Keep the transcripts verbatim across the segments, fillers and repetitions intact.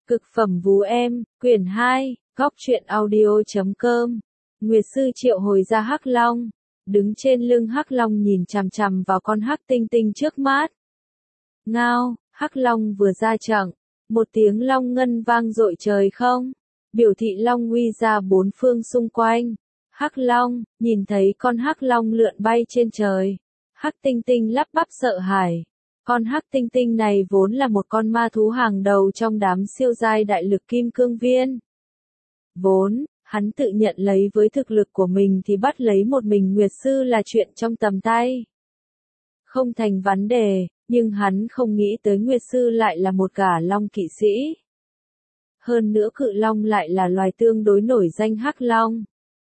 Cực phẩm vú em, quyển hai, góc truyện audio chấm com. Nguyệt sư triệu hồi ra hắc long, đứng trên lưng hắc long nhìn chằm chằm vào con hắc tinh tinh trước mắt. Ngao, hắc long vừa ra trận, một tiếng long ngân vang dội trời không, biểu thị long uy ra bốn phương xung quanh. Hắc long, nhìn thấy con hắc long lượn bay trên trời, hắc tinh tinh lắp bắp sợ hãi. Con hắc tinh tinh này vốn là một con ma thú hàng đầu trong đám siêu giai đại lực kim cương viên. Vốn, hắn tự nhận lấy với thực lực của mình thì bắt lấy một mình Nguyệt sư là chuyện trong tầm tay. Không thành vấn đề, nhưng hắn không nghĩ tới Nguyệt sư lại là một gã long kỵ sĩ. Hơn nữa cự long lại là loài tương đối nổi danh hắc long.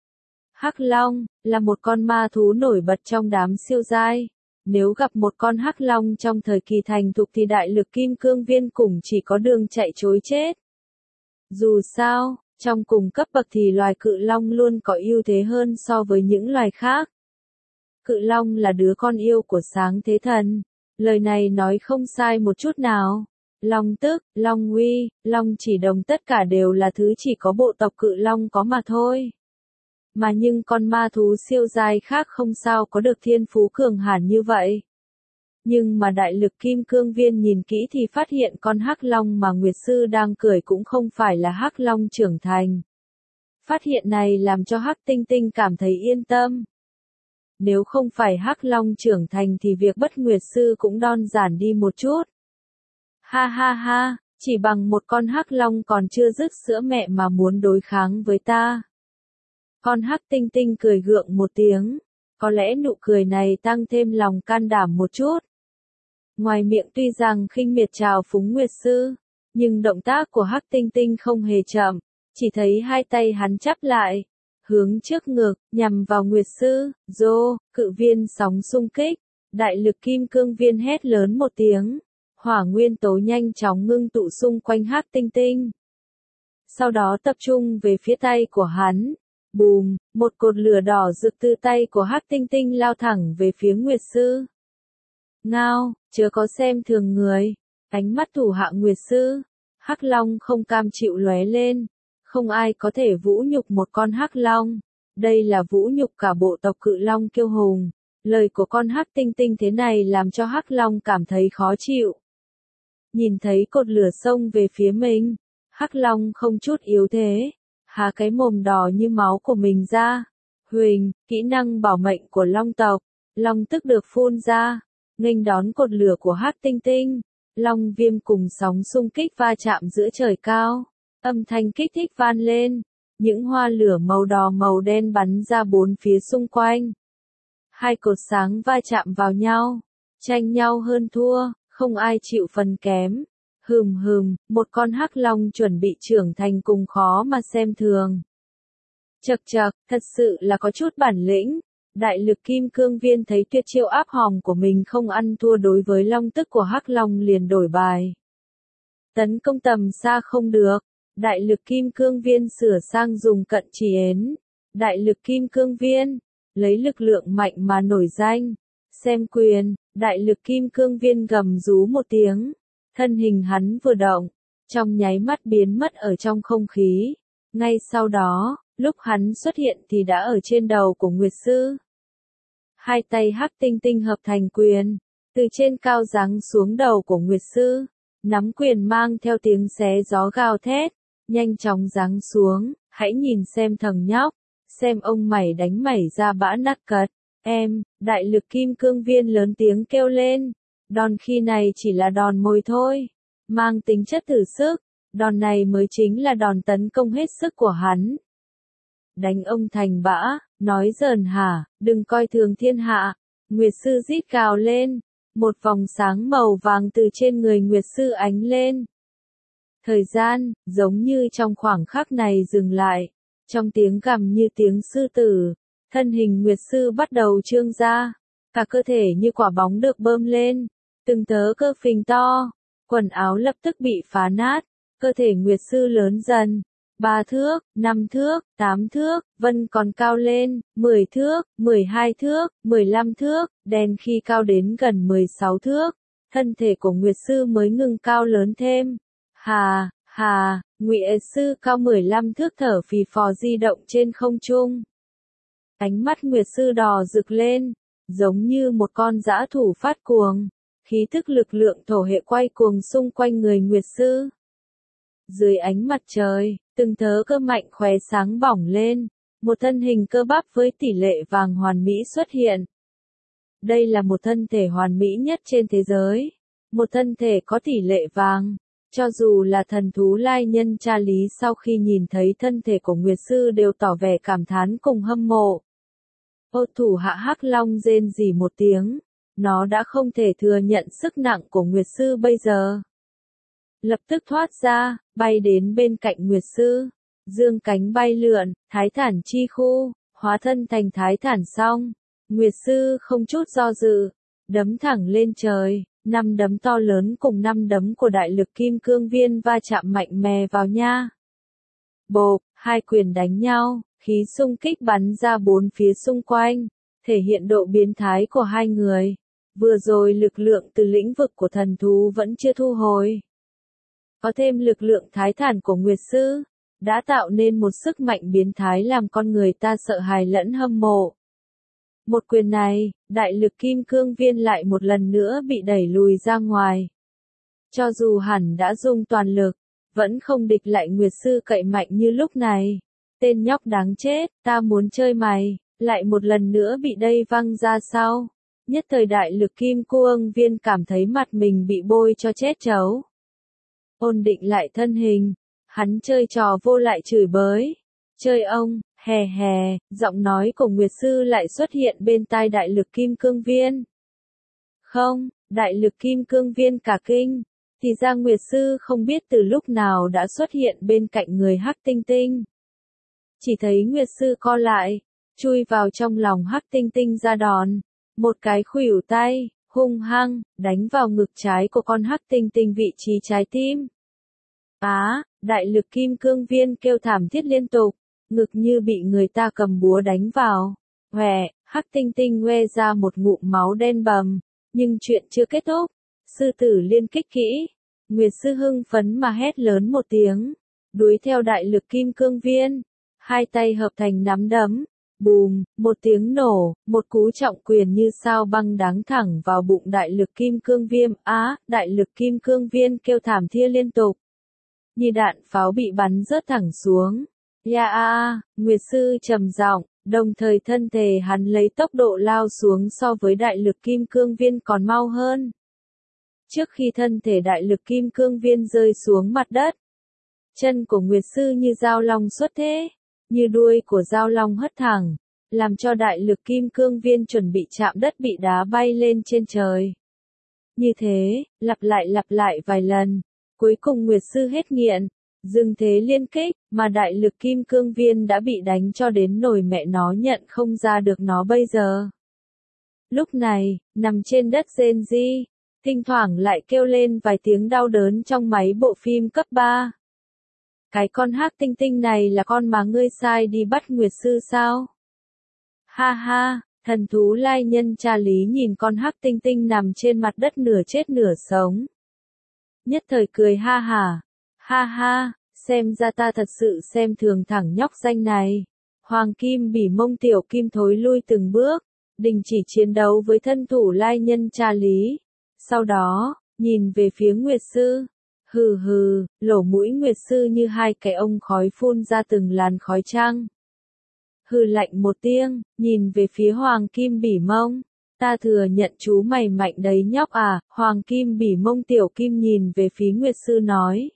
Hắc long là một con ma thú nổi bật trong đám siêu giai. Nếu gặp một con hắc long trong thời kỳ thành thục thì đại lực kim cương viên cùng chỉ có đường chạy trối chết. Dù sao, trong cùng cấp bậc thì loài cự long luôn có ưu thế hơn so với những loài khác. Cự long là đứa con yêu của sáng thế thần. Lời này nói không sai một chút nào. Long tức, long uy, long chỉ đồng tất cả đều là thứ chỉ có bộ tộc cự long có mà thôi. Mà nhưng con ma thú siêu giai khác không sao có được thiên phú cường hãn như vậy. Nhưng mà đại lực kim cương viên nhìn kỹ thì phát hiện con hắc long mà Nguyệt sư đang cười cũng không phải là hắc long trưởng thành. Phát hiện này làm cho hắc tinh tinh cảm thấy yên tâm. Nếu không phải hắc long trưởng thành thì việc bắt Nguyệt sư cũng đơn giản đi một chút. Ha ha ha, chỉ bằng một con hắc long còn chưa dứt sữa mẹ mà muốn đối kháng với ta. Con hắc tinh tinh cười gượng một tiếng, có lẽ nụ cười này tăng thêm lòng can đảm một chút. Ngoài miệng tuy rằng khinh miệt trào phúng Nguyệt sư, nhưng động tác của hắc tinh tinh không hề chậm, chỉ thấy hai tay hắn chắp lại, hướng trước ngực, nhằm vào Nguyệt sư. Rô, cự viên sóng xung kích, đại lực kim cương viên hét lớn một tiếng, hỏa nguyên tố nhanh chóng ngưng tụ xung quanh hắc tinh tinh. Sau đó tập trung về phía tay của hắn. Bùm, một cột lửa đỏ rực từ tay của hắc tinh tinh lao thẳng về phía Nguyệt sư. Ngao, chớ có xem thường người. Ánh mắt thủ hạ Nguyệt sư, hắc long không cam chịu lóe lên. Không ai có thể vũ nhục một con hắc long. Đây là vũ nhục cả bộ tộc cự long kiêu hùng. Lời của con hắc tinh tinh thế này làm cho hắc long cảm thấy khó chịu. Nhìn thấy cột lửa xông về phía mình, hắc long không chút yếu thế. Há cái mồm đỏ như máu của mình ra. Huỳnh, kỹ năng bảo mệnh của long tộc. Long tức được phun ra, nghênh đón cột lửa của hắc tinh tinh. Long viêm cùng sóng xung kích va chạm giữa trời cao. Âm thanh kích thích vang lên. Những hoa lửa màu đỏ màu đen bắn ra bốn phía xung quanh. Hai cột sáng va chạm vào nhau. Tranh nhau hơn thua, không ai chịu phần kém. Hừm hừm, một con hắc long chuẩn bị trưởng thành cùng khó mà xem thường. Chậc chậc, thật sự là có chút bản lĩnh. Đại lực kim cương viên thấy tuyệt chiêu áp hòm của mình không ăn thua đối với long tức của hắc long liền đổi bài. Tấn công tầm xa không được. Đại lực kim cương viên sửa sang dùng cận chỉ ến. Đại lực kim cương viên, lấy lực lượng mạnh mà nổi danh. Xem quyền, đại lực kim cương viên gầm rú một tiếng. Thân hình hắn vừa động, trong nháy mắt biến mất ở trong không khí. Ngay sau đó, lúc hắn xuất hiện thì đã ở trên đầu của Nguyệt sư. Hai tay hắc tinh tinh hợp thành quyền, từ trên cao giáng xuống đầu của Nguyệt sư. Nắm quyền mang theo tiếng xé gió gào thét, nhanh chóng giáng xuống. Hãy nhìn xem thằng nhóc, xem ông mày đánh mày ra bã nát cật. Em, đại lực kim cương viên lớn tiếng kêu lên. Đòn khi này chỉ là đòn mồi thôi, mang tính chất thử sức, đòn này mới chính là đòn tấn công hết sức của hắn. Đánh ông thành bã, nói giỡn hả, đừng coi thường thiên hạ. Nguyệt sư rít gào lên, một vòng sáng màu vàng từ trên người Nguyệt sư ánh lên. Thời gian, giống như trong khoảng khắc này dừng lại, trong tiếng gầm như tiếng sư tử, thân hình Nguyệt sư bắt đầu trương ra, cả cơ thể như quả bóng được bơm lên. Từng tớ cơ phình to, quần áo lập tức bị phá nát, cơ thể Nguyệt sư lớn dần, ba thước, năm thước, tám thước, vân còn cao lên, mười thước, mười hai thước, mười lăm thước, đen khi cao đến gần mười sáu thước, thân thể của Nguyệt sư mới ngừng cao lớn thêm. Hà, Hà, Ngụy Sư cao mười lăm thước thở phì phò di động trên không trung. Ánh mắt Nguyệt Sư đỏ rực lên, giống như một con dã thú phát cuồng, khí thức lực lượng thổ hệ quay cuồng xung quanh người Nguyệt Sư. Dưới ánh mặt trời, từng thớ cơ mạnh khóe sáng bỏng lên, một thân hình cơ bắp với tỷ lệ vàng hoàn mỹ xuất hiện. Đây là một thân thể hoàn mỹ nhất trên thế giới, một thân thể có tỷ lệ vàng. Cho dù là thần thú lai nhân cha lý sau khi nhìn thấy thân thể của Nguyệt Sư đều tỏ vẻ cảm thán cùng hâm mộ. Ô thủ hạ Hắc Long rên rỉ một tiếng, nó đã không thể thừa nhận sức nặng của Nguyệt Sư bây giờ. Lập tức thoát ra, bay đến bên cạnh Nguyệt Sư, dương cánh bay lượn, thái thản chi khu, hóa thân thành thái thản xong. Nguyệt Sư không chút do dự, đấm thẳng lên trời. Năm đấm to lớn cùng năm đấm của đại lực kim cương viên va chạm mạnh mẽ vào nha. Bộp, hai quyền đánh nhau, khí xung kích bắn ra bốn phía xung quanh, thể hiện độ biến thái của hai người. Vừa rồi lực lượng từ lĩnh vực của thần thú vẫn chưa thu hồi. Có thêm lực lượng thái thản của Nguyệt Sư, đã tạo nên một sức mạnh biến thái làm con người ta sợ hãi lẫn hâm mộ. Một quyền này, đại lực kim cương viên lại một lần nữa bị đẩy lùi ra ngoài. Cho dù hẳn đã dùng toàn lực, vẫn không địch lại Nguyệt Sư cậy mạnh như lúc này. Tên nhóc đáng chết, ta muốn chơi mày, lại một lần nữa bị đây văng ra sau. Nhất thời đại lực kim cương viên cảm thấy mặt mình bị bôi cho chết chấu. Ổn định lại thân hình, hắn chơi trò vô lại chửi bới. Chơi ông, hè hè, giọng nói của Nguyệt Sư lại xuất hiện bên tai đại lực kim cương viên. Không, đại lực kim cương viên cả kinh, thì ra Nguyệt Sư không biết từ lúc nào đã xuất hiện bên cạnh người Hắc Tinh Tinh. Chỉ thấy Nguyệt Sư co lại, chui vào trong lòng Hắc Tinh Tinh ra đòn, một cái khuỷu tay, hung hăng, đánh vào ngực trái của con Hắc Tinh Tinh vị trí trái tim. Á, đại lực kim cương viên kêu thảm thiết liên tục. Ngực như bị người ta cầm búa đánh vào. Hòe, Hắc Tinh Tinh ngoe ra một ngụm máu đen bầm. Nhưng chuyện chưa kết thúc. Sư tử liên kích kỹ. Nguyệt Sư hưng phấn mà hét lớn một tiếng. Đuổi theo đại lực kim cương viên. Hai tay hợp thành nắm đấm. Bùm, một tiếng nổ, một cú trọng quyền như sao băng đắng thẳng vào bụng đại lực kim cương viêm. Á, đại lực kim cương viên kêu thảm thiết liên tục. Như đạn pháo bị bắn rớt thẳng xuống. Ya a, Nguyệt Sư trầm giọng, đồng thời thân thể hắn lấy tốc độ lao xuống so với đại lực kim cương viên còn mau hơn. Trước khi thân thể đại lực kim cương viên rơi xuống mặt đất, chân của Nguyệt Sư như dao long xuất thế, như đuôi của dao long hất thẳng, làm cho đại lực kim cương viên chuẩn bị chạm đất bị đá bay lên trên trời. Như thế, lặp lại lặp lại vài lần, cuối cùng Nguyệt Sư hết nghiện. Dừng thế liên kích, mà đại lực kim cương viên đã bị đánh cho đến nổi mẹ nó nhận không ra được nó bây giờ. Lúc này, nằm trên đất rên ri, thỉnh thoảng lại kêu lên vài tiếng đau đớn trong máy bộ phim cấp ba. Cái con Hắc Tinh Tinh này là con mà ngươi sai đi bắt Nguyệt Sư sao? Ha ha, thần thú lai nhân cha lý nhìn con Hắc Tinh Tinh nằm trên mặt đất nửa chết nửa sống. Nhất thời cười ha hả. Ha ha, xem ra ta thật sự xem thường thẳng nhóc danh này. Hoàng Kim Bỉ Mông tiểu kim thối lui từng bước, đình chỉ chiến đấu với thân thủ lai nhân cha lý. Sau đó, nhìn về phía Nguyệt Sư. Hừ hừ, lỗ mũi Nguyệt Sư như hai cái ông khói phun ra từng làn khói trăng. Hừ lạnh một tiếng, nhìn về phía Hoàng Kim Bỉ Mông. Ta thừa nhận chú mày mạnh đấy nhóc à, Hoàng Kim Bỉ Mông tiểu kim nhìn về phía Nguyệt Sư nói.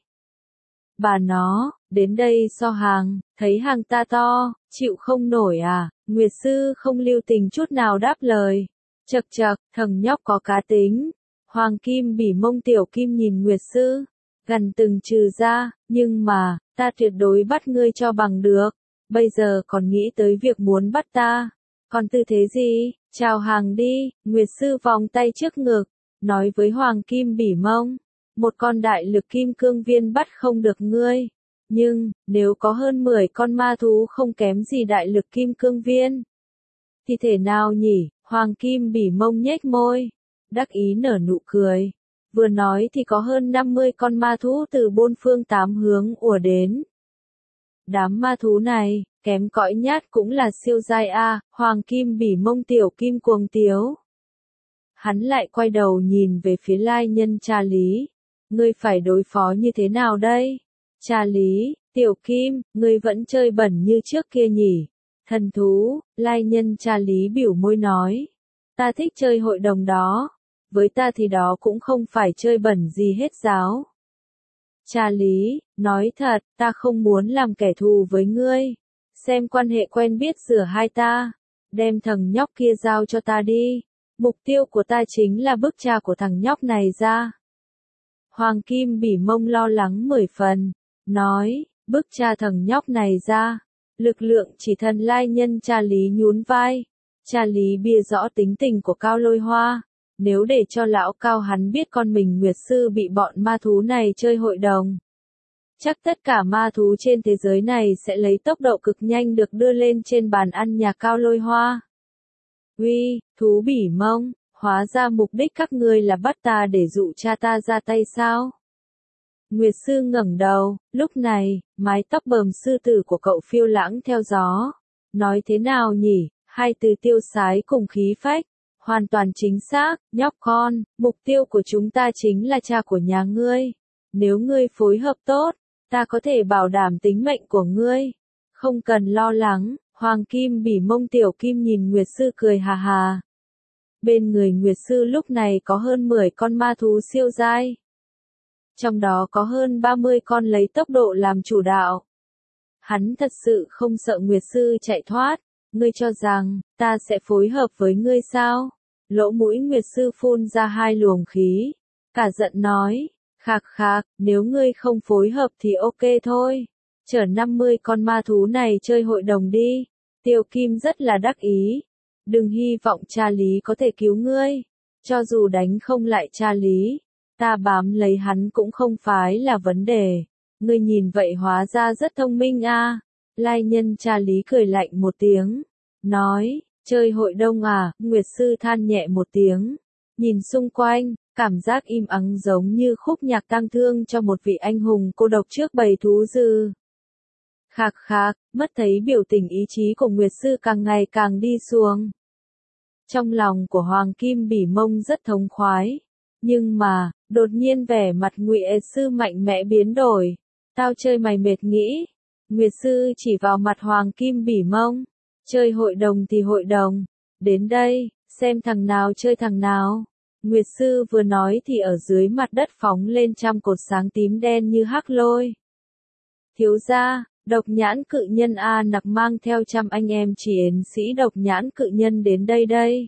Bà nó, đến đây so hàng, thấy hàng ta to, chịu không nổi à, Nguyệt Sư không lưu tình chút nào đáp lời. Chậc chậc, thằng nhóc có cá tính. Hoàng Kim Bỉ Mông tiểu kim nhìn Nguyệt Sư, gần từng trừ ra, nhưng mà, ta tuyệt đối bắt ngươi cho bằng được, bây giờ còn nghĩ tới việc muốn bắt ta, còn tư thế gì, chào hàng đi, Nguyệt Sư vòng tay trước ngực, nói với Hoàng Kim Bỉ Mông. Một con đại lực kim cương viên bắt không được ngươi. Nhưng, nếu có hơn mười con ma thú không kém gì đại lực kim cương viên, thì thể nào nhỉ? Hoàng Kim Bỉ Mông nhếch môi, đắc ý nở nụ cười. Vừa nói thì có hơn năm mươi con ma thú từ bốn phương tám hướng ùa đến. Đám ma thú này, kém cỏi nhát cũng là siêu giai A, Hoàng Kim Bỉ Mông tiểu kim cuồng tiếu. Hắn lại quay đầu nhìn về phía lai nhân Cha Lý. Ngươi phải đối phó như thế nào đây? Cha Lý, tiểu kim, ngươi vẫn chơi bẩn như trước kia nhỉ? Thần thú, lai nhân Cha Lý biểu môi nói. Ta thích chơi hội đồng đó. Với ta thì đó cũng không phải chơi bẩn gì hết giáo. Cha Lý, nói thật, ta không muốn làm kẻ thù với ngươi. Xem quan hệ quen biết giữa hai ta. Đem thằng nhóc kia giao cho ta đi. Mục tiêu của ta chính là bức cha của thằng nhóc này ra. Hoàng Kim Bỉ Mông lo lắng mười phần. Nói, bức cha thằng nhóc này ra. Lực lượng chỉ thần lai nhân Cha Lý nhún vai. Cha Lý bia rõ tính tình của Cao Lôi Hoa. Nếu để cho lão Cao hắn biết con mình Nguyệt Sư bị bọn ma thú này chơi hội đồng. Chắc tất cả ma thú trên thế giới này sẽ lấy tốc độ cực nhanh được đưa lên trên bàn ăn nhà Cao Lôi Hoa. Uy, thú Bỉ Mông, hóa ra mục đích các ngươi là bắt ta để dụ cha ta ra tay sao? Nguyệt Sư ngẩng đầu, lúc này, mái tóc bờm sư tử của cậu phiêu lãng theo gió. Nói thế nào nhỉ, hai từ tiêu sái cùng khí phách. Hoàn toàn chính xác, nhóc con, mục tiêu của chúng ta chính là cha của nhà ngươi. Nếu ngươi phối hợp tốt, ta có thể bảo đảm tính mệnh của ngươi. Không cần lo lắng, Hoàng Kim Bỉ Mông tiểu kim nhìn Nguyệt Sư cười hà hà. Bên người Nguyệt Sư lúc này có hơn mười con ma thú siêu giai. Trong đó có hơn ba mươi con lấy tốc độ làm chủ đạo. Hắn thật sự không sợ Nguyệt Sư chạy thoát. Ngươi cho rằng, ta sẽ phối hợp với ngươi sao? Lỗ mũi Nguyệt Sư phun ra hai luồng khí. Cả giận nói, khạc khạc, nếu ngươi không phối hợp thì ok thôi. Chở năm mươi con ma thú này chơi hội đồng đi. Tiêu Kim rất là đắc ý. Đừng hy vọng Cha Lý có thể cứu ngươi. Cho dù đánh không lại Cha Lý, ta bám lấy hắn cũng không phải là vấn đề. Ngươi nhìn vậy hóa ra rất thông minh a. À. Lai nhân Cha Lý cười lạnh một tiếng. Nói, chơi hội đông à, Nguyệt Sư than nhẹ một tiếng. Nhìn xung quanh, cảm giác im ắng giống như khúc nhạc tang thương cho một vị anh hùng cô độc trước bầy thú dữ. Khạc khạc, mất thấy biểu tình ý chí của Nguyệt Sư càng ngày càng đi xuống. Trong lòng của Hoàng Kim Bỉ Mông rất thống khoái. Nhưng mà, đột nhiên vẻ mặt Nguyệt Sư mạnh mẽ biến đổi. Tao chơi mày mệt nghĩ. Nguyệt Sư chỉ vào mặt Hoàng Kim Bỉ Mông. Chơi hội đồng thì hội đồng. Đến đây, xem thằng nào chơi thằng nào. Nguyệt Sư vừa nói thì ở dưới mặt đất phóng lên trăm cột sáng tím đen như hắc lôi. Thiếu gia, Độc Nhãn Cự Nhân A Nặc mang theo trăm anh em chiến sĩ Độc Nhãn Cự Nhân đến đây đây.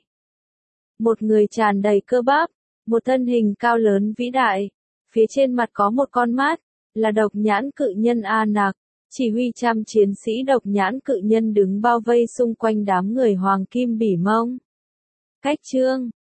Một người tràn đầy cơ bắp, một thân hình cao lớn vĩ đại. Phía trên mặt có một con mắt, là Độc Nhãn Cự Nhân A Nặc. Chỉ huy trăm chiến sĩ Độc Nhãn Cự Nhân đứng bao vây xung quanh đám người Hoàng Kim Bỉ Mông. Cách chương